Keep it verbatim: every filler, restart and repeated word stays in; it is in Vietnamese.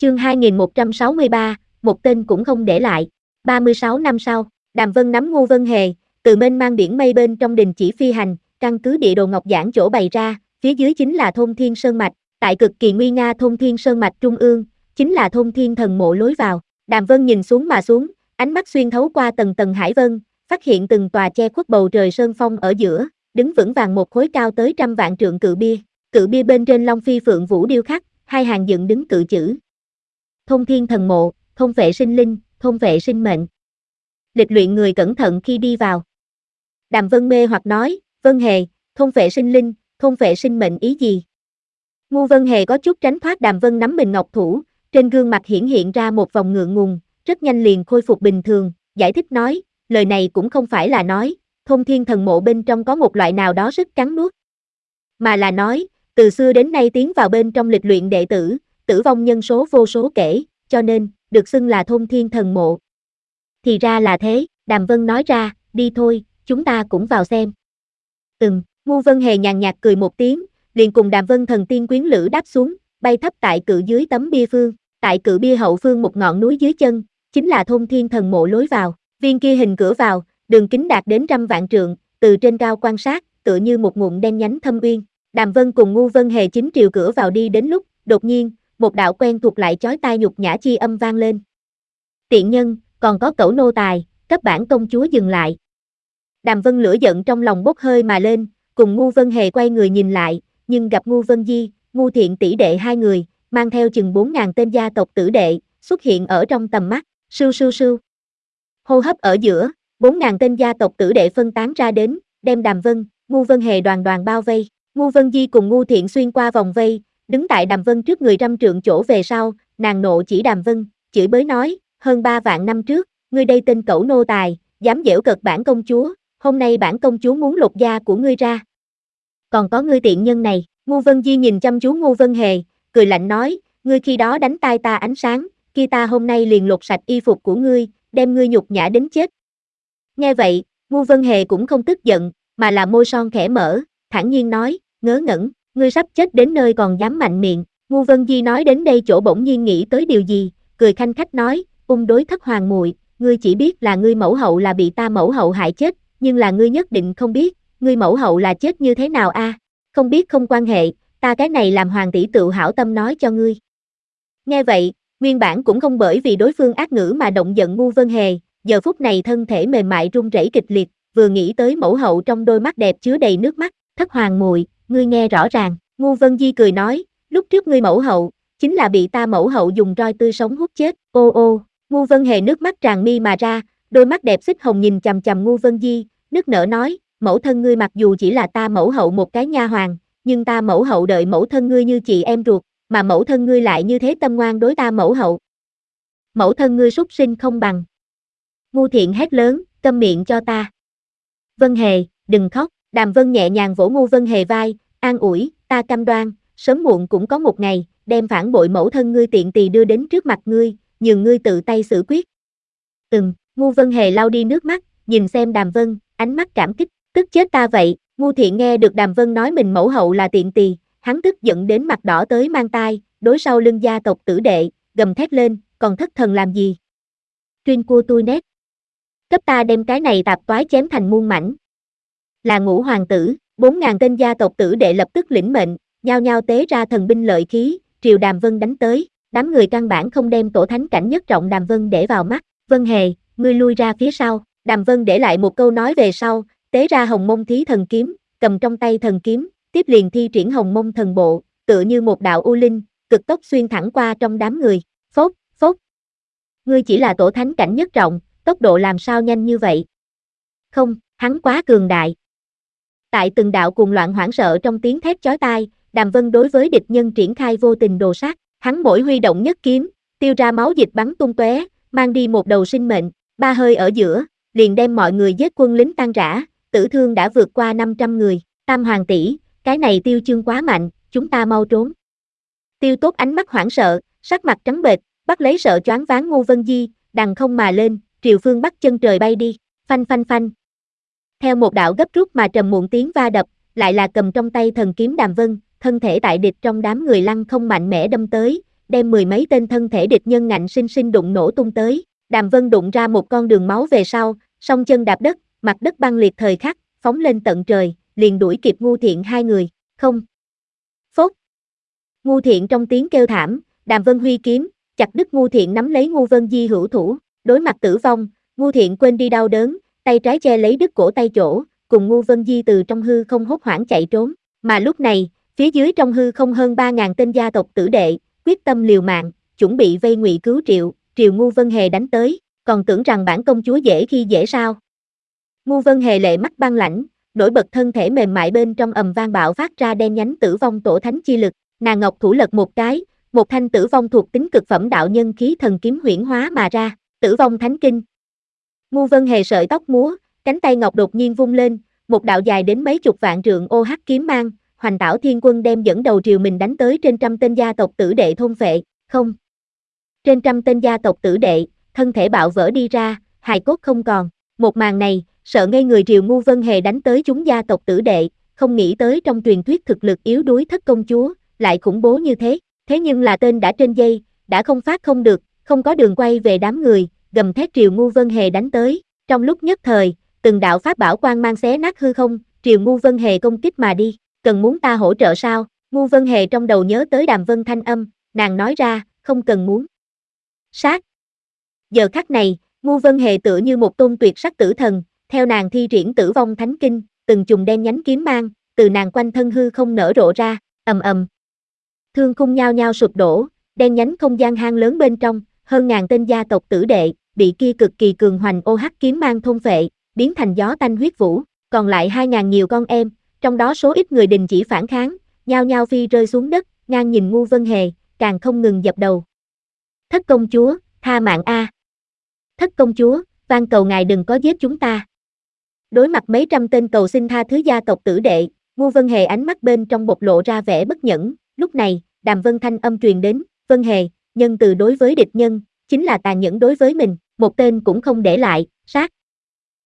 Chương hai nghìn một trăm sáu mươi ba, một tên cũng không để lại. ba mươi sáu năm sau, Đàm Vân nắm Ngô Vân Hề, từ mênh mang biển mây bên trong đình chỉ phi hành, căn cứ địa đồ ngọc giản chỗ bày ra, phía dưới chính là thôn Thiên Sơn Mạch, tại cực kỳ nguy nga thôn Thiên Sơn Mạch trung ương, chính là thôn Thiên Thần Mộ lối vào. Đàm Vân nhìn xuống mà xuống, ánh mắt xuyên thấu qua tầng tầng hải vân, phát hiện từng tòa che khuất bầu trời sơn phong ở giữa, đứng vững vàng một khối cao tới trăm vạn trượng cự bia, cự bia bên trên long phi phượng vũ điêu khắc, hai hàng dựng đứng cự chữ. Thôn Thiên Thần Mộ, thôn vệ sinh linh, thôn vệ sinh mệnh. Lịch luyện người cẩn thận khi đi vào. Đàm Vân mê hoặc nói, Vân Hề, thôn vệ sinh linh, thôn vệ sinh mệnh ý gì? Ngô Vân Hề có chút tránh thoát Đàm Vân nắm mình ngọc thủ, trên gương mặt hiển hiện ra một vòng ngượng ngùng, rất nhanh liền khôi phục bình thường, giải thích nói, lời này cũng không phải là nói, thôn Thiên Thần Mộ bên trong có một loại nào đó rất cắn nuốt, mà là nói, từ xưa đến nay tiến vào bên trong lịch luyện đệ tử, tử vong nhân số vô số kể, cho nên, được xưng là thôn Thiên Thần Mộ. Thì ra là thế, Đàm Vân nói ra, đi thôi, chúng ta cũng vào xem. Ừm, Ngô Vân Hề nhàn nhạt cười một tiếng, liền cùng Đàm Vân thần tiên quyến lữ đáp xuống, bay thấp tại cự dưới tấm bia phương, tại cự bia hậu phương một ngọn núi dưới chân, chính là thôn Thiên Thần Mộ lối vào, viên kia hình cửa vào, đường kính đạt đến trăm vạn trượng, từ trên cao quan sát, tựa như một nguồn đen nhánh thâm uyên. Đàm Vân cùng Ngô Vân Hề chính triều cửa vào đi đến lúc, đột nhiên, một đạo quen thuộc lại chói tai nhục nhã chi âm vang lên. Tiện nhân, còn có cẩu nô tài, cấp bản công chúa dừng lại. Đàm Vân lửa giận trong lòng bốc hơi mà lên, cùng Ngô Vân Hề quay người nhìn lại, nhưng gặp Ngô Vân Di, Ngô Thiện tỷ đệ hai người, mang theo chừng bốn ngàn tên gia tộc tử đệ, xuất hiện ở trong tầm mắt, sưu sưu sưu. Hô hấp ở giữa, bốn ngàn tên gia tộc tử đệ phân tán ra đến, đem Đàm Vân, Ngô Vân Hề đoàn đoàn bao vây. Ngô Vân Di cùng Ngô Thiện xuyên qua vòng vây, đứng tại Đàm Vân trước người trăm trượng chỗ về sau, nàng nộ chỉ Đàm Vân, chửi bới nói, hơn ba vạn năm trước, ngươi đây tên cẩu nô tài, dám giễu cợt bản công chúa, hôm nay bản công chúa muốn lột da của ngươi ra. Còn có ngươi tiện nhân này, Ngô Vân Di nhìn chăm chú Ngô Vân Hề, cười lạnh nói, ngươi khi đó đánh tai ta ánh sáng, khi ta hôm nay liền lột sạch y phục của ngươi, đem ngươi nhục nhã đến chết. Nghe vậy, Ngô Vân Hề cũng không tức giận, mà là môi son khẽ mở, thản nhiên nói, ngớ ngẩn, ngươi sắp chết đến nơi còn dám mạnh miệng. Ngô Vân Di nói đến đây chỗ bỗng nhiên nghĩ tới điều gì, cười khanh khách nói, ung đối thất hoàng muội, ngươi chỉ biết là ngươi mẫu hậu là bị ta mẫu hậu hại chết, nhưng là ngươi nhất định không biết, ngươi mẫu hậu là chết như thế nào a? À? Không biết không quan hệ, ta cái này làm hoàng tỷ tự hảo tâm nói cho ngươi. Nghe vậy, nguyên bản cũng không bởi vì đối phương ác ngữ mà động giận Ngô Vân Hề, giờ phút này thân thể mềm mại run rẩy kịch liệt, vừa nghĩ tới mẫu hậu trong đôi mắt đẹp chứa đầy nước mắt, thất hoàng muội, ngươi nghe rõ ràng, Ngô Vân Di cười nói, lúc trước ngươi mẫu hậu, chính là bị ta mẫu hậu dùng roi tươi sống hút chết, ô ô, Ngô Vân Hề nước mắt tràn mi mà ra, đôi mắt đẹp xích hồng nhìn chằm chằm Ngô Vân Di, nức nở nói, mẫu thân ngươi mặc dù chỉ là ta mẫu hậu một cái nha hoàn, nhưng ta mẫu hậu đợi mẫu thân ngươi như chị em ruột, mà mẫu thân ngươi lại như thế tâm ngoan đối ta mẫu hậu. Mẫu thân ngươi súc sinh không bằng. Ngô Thiện hét lớn, câm miệng cho ta. Vân Hề, đừng khóc, Đàm Vân nhẹ nhàng vỗ Ngô Vân Hề vai, an ủi, ta cam đoan, sớm muộn cũng có một ngày, đem phản bội mẫu thân ngươi tiện tỳ đưa đến trước mặt ngươi, nhường ngươi tự tay xử quyết. Ừm, Ngô Vân Hề lau đi nước mắt, nhìn xem Đàm Vân, ánh mắt cảm kích, tức chết ta vậy. Ngô Thiện nghe được Đàm Vân nói mình mẫu hậu là tiện tỳ, hắn tức giận đến mặt đỏ tới mang tai, đối sau lưng gia tộc tử đệ, gầm thét lên, còn thất thần làm gì? Chuyên cua tôi nét. Cấp ta đem cái này tạp toái chém thành muôn mảnh. Là Ngũ hoàng tử, bốn ngàn tên gia tộc tử đệ lập tức lĩnh mệnh, nhao nhao tế ra thần binh lợi khí, triều Đàm Vân đánh tới, đám người căn bản không đem tổ thánh cảnh nhất trọng Đàm Vân để vào mắt, Vân Hề, ngươi lui ra phía sau, Đàm Vân để lại một câu nói về sau, tế ra Hồng Mông Thí thần kiếm, cầm trong tay thần kiếm, tiếp liền thi triển Hồng Mông thần bộ, tựa như một đạo u linh, cực tốc xuyên thẳng qua trong đám người, phốt, phốt. Ngươi chỉ là tổ thánh cảnh nhất trọng, tốc độ làm sao nhanh như vậy? Không, hắn quá cường đại. Tại từng đạo cuồng loạn hoảng sợ trong tiếng thét chói tai, Đàm Vân đối với địch nhân triển khai vô tình đồ sát, hắn mỗi huy động nhất kiếm, tiêu ra máu dịch bắn tung tóe, mang đi một đầu sinh mệnh, ba hơi ở giữa, liền đem mọi người giết quân lính tan rã, tử thương đã vượt qua năm trăm người, Tam hoàng tỷ, cái này Tiêu Chương quá mạnh, chúng ta mau trốn. Tiêu Tốt ánh mắt hoảng sợ, sắc mặt trắng bệch, bắt lấy sợ choáng váng Ngô Vân Di, đằng không mà lên, triều phương bắt chân trời bay đi, phanh phanh phanh. Theo một đạo gấp rút mà trầm muộn tiếng va đập, lại là cầm trong tay thần kiếm Đàm Vân, thân thể tại địch trong đám người lăng không mạnh mẽ đâm tới, đem mười mấy tên thân thể địch nhân ngạnh sinh sinh đụng nổ tung tới. Đàm Vân đụng ra một con đường máu về sau, song chân đạp đất, mặt đất băng liệt thời khắc, phóng lên tận trời, liền đuổi kịp Ngu Thiện hai người. Không. Phốt. Ngu Thiện trong tiếng kêu thảm, Đàm Vân huy kiếm, chặt đứt Ngu Thiện nắm lấy Ngu Vân Di hữu thủ, đối mặt tử vong, Ngu Thiện quên đi đau đớn, tay trái che lấy đứt cổ tay chỗ, cùng Ngu Vân Di từ trong hư không hốt hoảng chạy trốn. Mà lúc này, phía dưới trong hư không hơn ba ngàn tên gia tộc tử đệ, quyết tâm liều mạng, chuẩn bị vây ngụy cứu Triệu, Triều Ngu Vân Hề đánh tới, còn tưởng rằng bản công chúa dễ khi dễ sao. Ngu Vân Hề lệ mắt băng lãnh, nổi bật thân thể mềm mại bên trong ầm vang bạo phát ra đen nhánh tử vong tổ thánh chi lực, nàng ngọc thủ lật một cái, một thanh tử vong thuộc tính cực phẩm đạo nhân khí thần kiếm huyễn hóa mà ra, tử vong thánh kinh. Ngu Vân Hề sợi tóc múa, cánh tay ngọc đột nhiên vung lên, một đạo dài đến mấy chục vạn trượng ô hắc kiếm mang, Hoành Tảo Thiên Quân đem dẫn đầu triều mình đánh tới trên trăm tên gia tộc tử đệ thôn phệ, không. Trên trăm tên gia tộc tử đệ, thân thể bạo vỡ đi ra, hài cốt không còn. Một màn này, sợ ngây người Triều Ngu Vân Hề đánh tới chúng gia tộc tử đệ, không nghĩ tới trong truyền thuyết thực lực yếu đuối thất công chúa, lại khủng bố như thế. Thế nhưng là tên đã trên dây, đã không phát không được, không có đường quay về đám người, gầm thét Triều Ngu Vân Hề đánh tới. Trong lúc nhất thời, từng đạo pháp bảo quang mang xé nát hư không, Triều Ngu Vân Hề công kích mà đi. Cần muốn ta hỗ trợ sao? Ngu Vân Hề trong đầu nhớ tới Đàm Vân thanh âm, nàng nói ra, không cần muốn. Sát. Giờ khắc này, Ngu Vân Hề tựa như một tôn tuyệt sắc tử thần, theo nàng thi triển tử vong thánh kinh, từng chùm đen nhánh kiếm mang, từ nàng quanh thân hư không nở rộ ra, ầm ầm. Thương khung nhao nhao sụp đổ, đen nhánh không gian hang lớn bên trong, hơn ngàn tên gia tộc tử đệ, bị kia cực kỳ cường hoành ô hắc kiếm mang thôn phệ, biến thành gió tanh huyết vũ, còn lại hai ngàn nhiều con em, trong đó số ít người đình chỉ phản kháng, nhao nhao phi rơi xuống đất, ngang nhìn Ngu Vân Hề, càng không ngừng dập đầu. Thất công chúa, tha mạng a. Thất công chúa, van cầu ngài đừng có giết chúng ta. Đối mặt mấy trăm tên cầu xin tha thứ gia tộc tử đệ, Ngu Vân Hề ánh mắt bên trong bộc lộ ra vẻ bất nhẫn, lúc này, Đàm Vân thanh âm truyền đến, Vân Hề, nhân từ đối với địch nhân, chính là tàn nhẫn đối với mình, một tên cũng không để lại, sát.